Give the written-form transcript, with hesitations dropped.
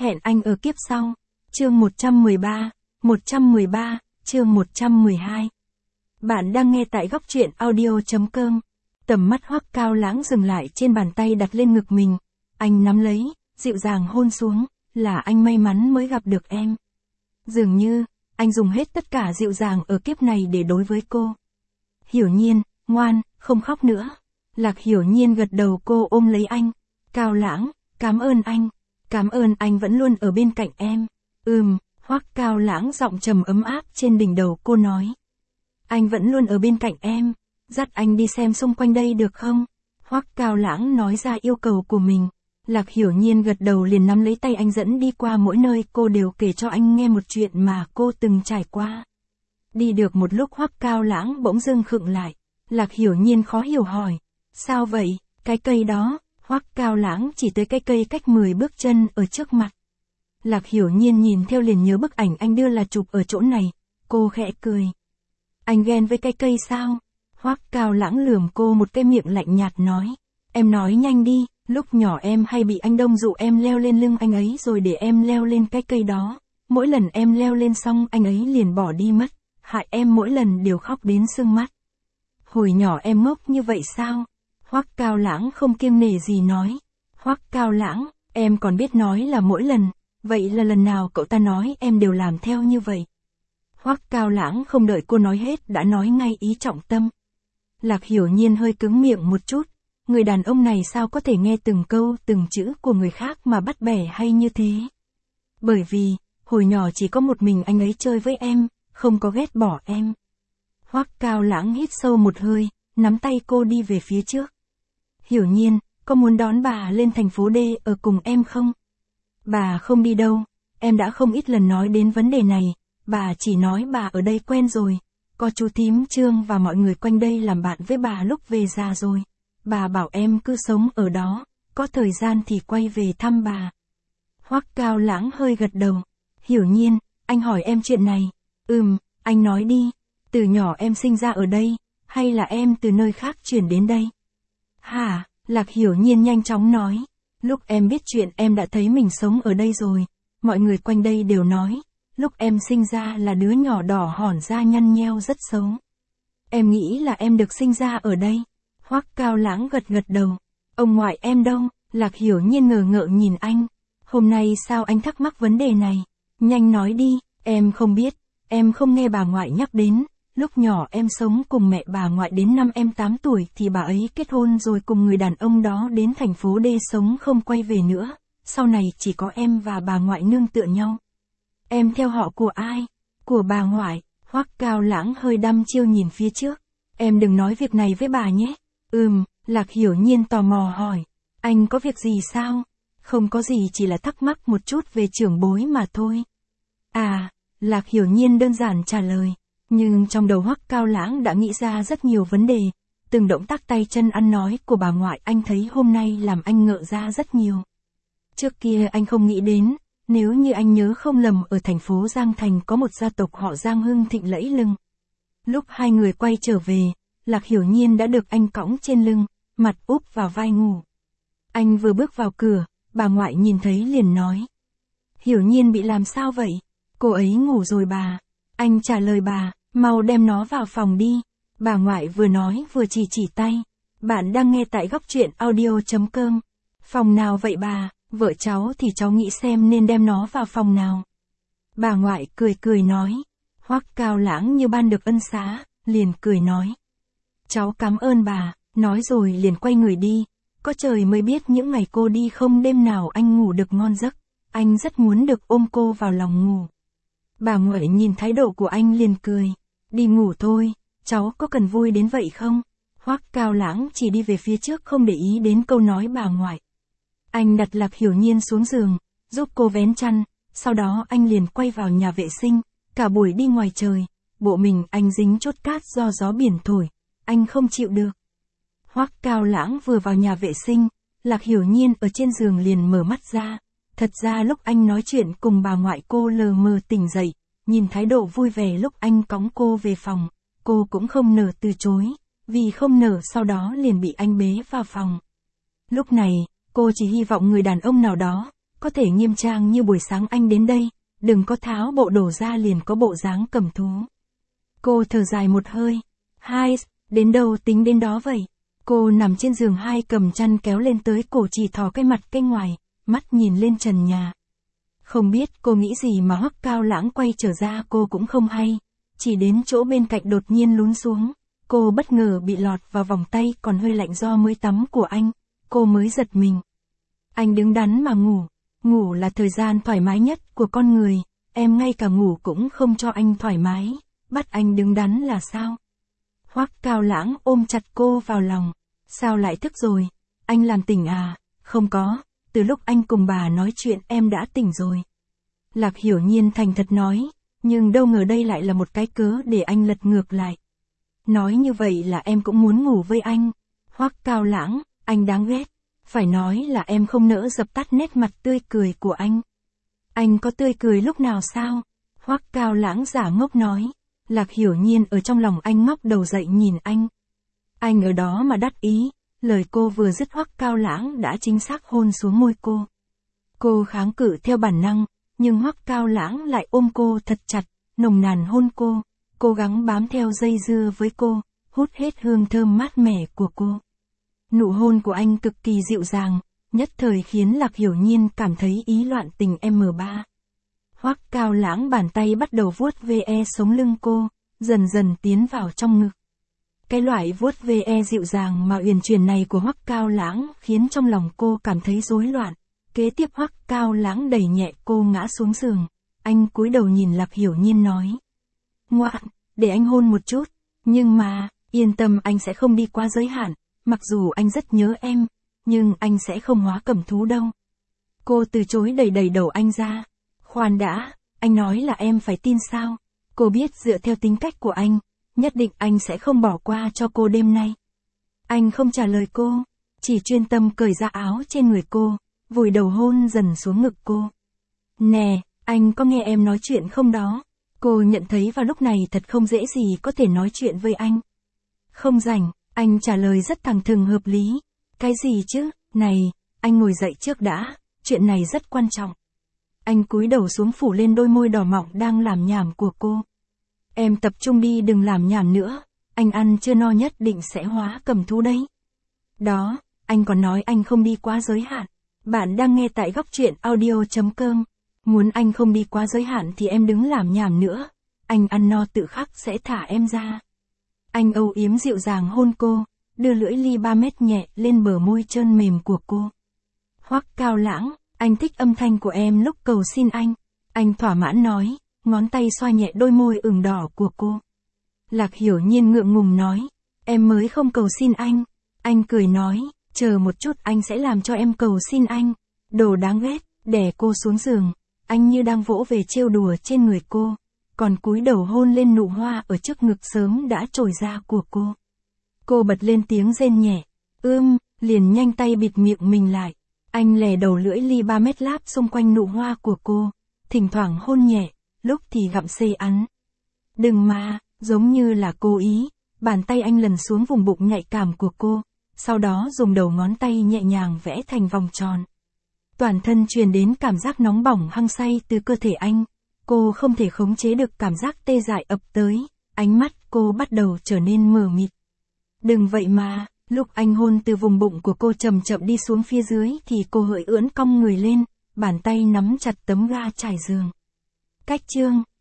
Hẹn anh ở kiếp sau. Chương 113, chương 112. Bạn đang nghe tại góc truyện audio.com. Tầm mắt Hoắc Cao Lãng dừng lại trên bàn tay đặt lên ngực mình. Anh nắm lấy, dịu dàng hôn xuống, là anh may mắn mới gặp được em. Dường như, anh dùng hết tất cả dịu dàng ở kiếp này để đối với cô. Hiểu Nhiên, ngoan, không khóc nữa. Lạc Hiểu Nhiên gật đầu, cô ôm lấy anh. Cao Lãng, cảm ơn anh vẫn luôn ở bên cạnh em. Hoắc Cao Lãng giọng trầm ấm áp trên đỉnh đầu cô nói. Anh vẫn luôn ở bên cạnh em, dắt anh đi xem xung quanh đây được không? Hoắc Cao Lãng nói ra yêu cầu của mình. Lạc Hiểu Nhiên gật đầu liền nắm lấy tay anh dẫn đi qua mỗi nơi, cô đều kể cho anh nghe một chuyện mà cô từng trải qua. Đi được một lúc Hoắc Cao Lãng bỗng dưng khựng lại. Lạc Hiểu Nhiên khó hiểu hỏi. Sao vậy, cái cây đó? Hoắc Cao Lãng chỉ tới cái cây cách 10 bước chân ở trước mặt. Lạc Hiểu Nhiên nhìn theo liền nhớ bức ảnh anh đưa là chụp ở chỗ này. Cô khẽ cười. Anh ghen với cái cây sao? Hoắc Cao Lãng lườm cô một cái miệng lạnh nhạt nói. Em nói nhanh đi, lúc nhỏ em hay bị anh Đông dụ em leo lên lưng anh ấy rồi để em leo lên cái cây đó. Mỗi lần em leo lên xong anh ấy liền bỏ đi mất, hại em mỗi lần đều khóc đến sưng mắt. Hồi nhỏ em ngốc như vậy sao? Hoắc Cao Lãng không kiêng nể gì nói. Hoắc Cao Lãng, em còn biết nói là mỗi lần, vậy là lần nào cậu ta nói em đều làm theo như vậy. Hoắc Cao Lãng không đợi cô nói hết đã nói ngay ý trọng tâm. Lạc Hiểu Nhiên hơi cứng miệng một chút, người đàn ông này sao có thể nghe từng câu từng chữ của người khác mà bắt bẻ hay như thế. Bởi vì, hồi nhỏ chỉ có một mình anh ấy chơi với em, không có ghét bỏ em. Hoắc Cao Lãng hít sâu một hơi, nắm tay cô đi về phía trước. Hiểu Nhiên, có muốn đón bà lên thành phố D ở cùng em không? Bà không đi đâu, em đã không ít lần nói đến vấn đề này, bà chỉ nói bà ở đây quen rồi, có chú thím Trương và mọi người quanh đây làm bạn với bà lúc về già rồi. Bà bảo em cứ sống ở đó, có thời gian thì quay về thăm bà. Hoắc Cao Lãng hơi gật đầu. Hiểu Nhiên, anh hỏi em chuyện này. Anh nói đi, từ nhỏ em sinh ra ở đây, hay là em từ nơi khác chuyển đến đây? Hả? Lạc Hiểu Nhiên nhanh chóng nói. Lúc em biết chuyện em đã thấy mình sống ở đây rồi, mọi người quanh đây đều nói, lúc em sinh ra là đứa nhỏ đỏ hòn da nhăn nheo rất xấu. Em nghĩ là em được sinh ra ở đây. Hoắc Cao Lãng gật đầu. Ông ngoại em đâu? Lạc Hiểu Nhiên ngờ ngợ nhìn anh. Hôm nay sao anh thắc mắc vấn đề này? Nhanh nói đi, em không biết, em không nghe bà ngoại nhắc đến. Lúc nhỏ em sống cùng mẹ bà ngoại đến năm em 8 tuổi thì bà ấy kết hôn rồi cùng người đàn ông đó đến thành phố D sống không quay về nữa. Sau này chỉ có em và bà ngoại nương tựa nhau. Em theo họ của ai? Của bà ngoại. Hoắc Cao Lãng hơi đăm chiêu nhìn phía trước. Em đừng nói việc này với bà nhé. Lạc Hiểu Nhiên tò mò hỏi. Anh có việc gì sao? Không có gì, chỉ là thắc mắc một chút về trưởng bối mà thôi. À, Lạc Hiểu Nhiên đơn giản trả lời. Nhưng trong đầu Hoắc Cao Lãng đã nghĩ ra rất nhiều vấn đề. Từng động tác tay chân ăn nói của bà ngoại anh thấy hôm nay làm anh ngỡ ra rất nhiều. Trước kia anh không nghĩ đến, nếu như anh nhớ không lầm ở thành phố Giang Thành có một gia tộc họ Giang hưng thịnh lẫy lừng. Lúc hai người quay trở về, Lạc Hiểu Nhiên đã được anh cõng trên lưng, mặt úp vào vai ngủ. Anh vừa bước vào cửa, bà ngoại nhìn thấy liền nói. Hiểu Nhiên bị làm sao vậy? Cô ấy ngủ rồi bà. Anh trả lời bà, mau đem nó vào phòng đi. Bà ngoại vừa nói vừa chỉ tay. Bạn đang nghe tại góc truyện audio.com. Phòng nào vậy bà? Vợ cháu thì cháu nghĩ xem nên đem nó vào phòng nào. Bà ngoại cười nói. Hoắc Cao Lãng như ban được ân xá, liền cười nói. Cháu cảm ơn bà, nói rồi liền quay người đi. Có trời mới biết những ngày cô đi không đêm nào anh ngủ được ngon giấc. Anh rất muốn được ôm cô vào lòng ngủ. Bà ngoại nhìn thái độ của anh liền cười. Đi ngủ thôi, cháu có cần vui đến vậy không? Hoắc Cao Lãng chỉ đi về phía trước không để ý đến câu nói bà ngoại. Anh đặt Lạc Hiểu Nhiên xuống giường, giúp cô vén chăn, sau đó anh liền quay vào nhà vệ sinh. Cả buổi đi ngoài trời, bộ mình anh dính chốt cát do gió biển thổi, anh không chịu được. Hoắc Cao Lãng vừa vào nhà vệ sinh, Lạc Hiểu Nhiên ở trên giường liền mở mắt ra. Thật ra lúc anh nói chuyện cùng bà ngoại cô lờ mờ tỉnh dậy, nhìn thái độ vui vẻ lúc anh cõng cô về phòng, cô cũng không nỡ từ chối, vì không nỡ sau đó liền bị anh bế vào phòng. Lúc này, cô chỉ hy vọng người đàn ông nào đó, có thể nghiêm trang như buổi sáng anh đến đây, đừng có tháo bộ đồ ra liền có bộ dáng cầm thú. Cô thở dài một hơi. Hai, đến đâu tính đến đó vậy. Cô nằm trên giường hai cầm chăn kéo lên tới cổ chỉ thò cái mặt cái ngoài, mắt nhìn lên trần nhà. Không biết cô nghĩ gì mà Hoắc Cao Lãng quay trở ra cô cũng không hay. Chỉ đến chỗ bên cạnh đột nhiên lún xuống. Cô bất ngờ bị lọt vào vòng tay còn hơi lạnh do mới tắm của anh. Cô mới giật mình. Anh đứng đắn mà ngủ. Ngủ là thời gian thoải mái nhất của con người. Em ngay cả ngủ cũng không cho anh thoải mái. Bắt anh đứng đắn là sao? Hoắc Cao Lãng ôm chặt cô vào lòng. Sao lại thức rồi? Anh làm tỉnh à? Không có, từ lúc anh cùng bà nói chuyện em đã tỉnh rồi. Lạc Hiểu Nhiên thành thật nói, nhưng đâu ngờ đây lại là một cái cớ để anh lật ngược lại. Nói như vậy là em cũng muốn ngủ với anh. Hoắc Cao Lãng, anh đáng ghét. Phải nói là em không nỡ dập tắt nét mặt tươi cười của anh. Anh có tươi cười lúc nào sao? Hoắc Cao Lãng giả ngốc nói. Lạc Hiểu Nhiên ở trong lòng anh ngóc đầu dậy nhìn anh. Anh ở đó mà đắc ý, lời cô vừa dứt Hoắc Cao Lãng đã chính xác hôn xuống môi cô. Cô kháng cự theo bản năng, nhưng Hoắc Cao Lãng lại ôm cô thật chặt, nồng nàn hôn cô, cố gắng bám theo dây dưa với cô, hút hết hương thơm mát mẻ của cô. Nụ hôn của anh cực kỳ dịu dàng, nhất thời khiến Lạc Hiểu Nhiên cảm thấy ý loạn tình M3. Hoắc Cao Lãng bàn tay bắt đầu vuốt ve sống lưng cô, dần dần tiến vào trong ngực. Cái loại vuốt ve dịu dàng mà uyển chuyển này của Hoắc Cao Lãng khiến trong lòng cô cảm thấy rối loạn. Kế tiếp Hoắc Cao Lãng đẩy nhẹ cô ngã xuống giường. Anh cúi đầu nhìn Lạc Hiểu Nhiên nói. Ngoan, để anh hôn một chút. Nhưng mà, yên tâm anh sẽ không đi quá giới hạn. Mặc dù anh rất nhớ em, nhưng anh sẽ không hóa cẩm thú đâu. Cô từ chối đẩy đầu anh ra. Khoan đã, anh nói là em phải tin sao? Cô biết dựa theo tính cách của anh, nhất định anh sẽ không bỏ qua cho cô đêm nay. Anh không trả lời cô, chỉ chuyên tâm cởi ra áo trên người cô, vùi đầu hôn dần xuống ngực cô. Nè, anh có nghe em nói chuyện không đó? Cô nhận thấy vào lúc này thật không dễ gì có thể nói chuyện với anh. Không rảnh, anh trả lời rất thẳng thừng hợp lý. Cái gì chứ, này, anh ngồi dậy trước đã, chuyện này rất quan trọng. Anh cúi đầu xuống phủ lên đôi môi đỏ mọng đang làm nhảm của cô. Em tập trung đi đừng làm nhảm nữa, anh ăn chưa no nhất định sẽ hóa cẩm thú đấy. Đó, anh còn nói anh không đi quá giới hạn. Bạn đang nghe tại góc truyện audio.com. Muốn anh không đi quá giới hạn thì em đừng làm nhảm nữa. Anh ăn no tự khắc sẽ thả em ra. Anh âu yếm dịu dàng hôn cô, đưa lưỡi ly 3 mét nhẹ lên bờ môi trơn mềm của cô. Hoắc Cao Lãng, anh thích âm thanh của em lúc cầu xin anh. Anh thỏa mãn nói, ngón tay xoa nhẹ đôi môi ửng đỏ của cô. Lạc Hiểu Nhiên ngượng ngùng nói, em mới không cầu xin anh. Anh cười nói, chờ một chút anh sẽ làm cho em cầu xin anh. Đồ đáng ghét, đè cô xuống giường. Anh như đang vỗ về trêu đùa trên người cô, còn cúi đầu hôn lên nụ hoa ở trước ngực sớm đã trồi ra của cô. Cô bật lên tiếng rên nhẹ, liền nhanh tay bịt miệng mình lại. Anh lè đầu lưỡi ly 3 mét láp xung quanh nụ hoa của cô, thỉnh thoảng hôn nhẹ, lúc thì gặm xê ăn. Đừng mà, giống như là cố ý, bàn tay anh lần xuống vùng bụng nhạy cảm của cô, sau đó dùng đầu ngón tay nhẹ nhàng vẽ thành vòng tròn. Toàn thân truyền đến cảm giác nóng bỏng hăng say từ cơ thể anh, cô không thể khống chế được cảm giác tê dại ập tới, ánh mắt cô bắt đầu trở nên mờ mịt. Đừng vậy mà, lúc anh hôn từ vùng bụng của cô chậm chậm đi xuống phía dưới thì cô hơi ưỡn cong người lên, bàn tay nắm chặt tấm ga trải giường. Cách chương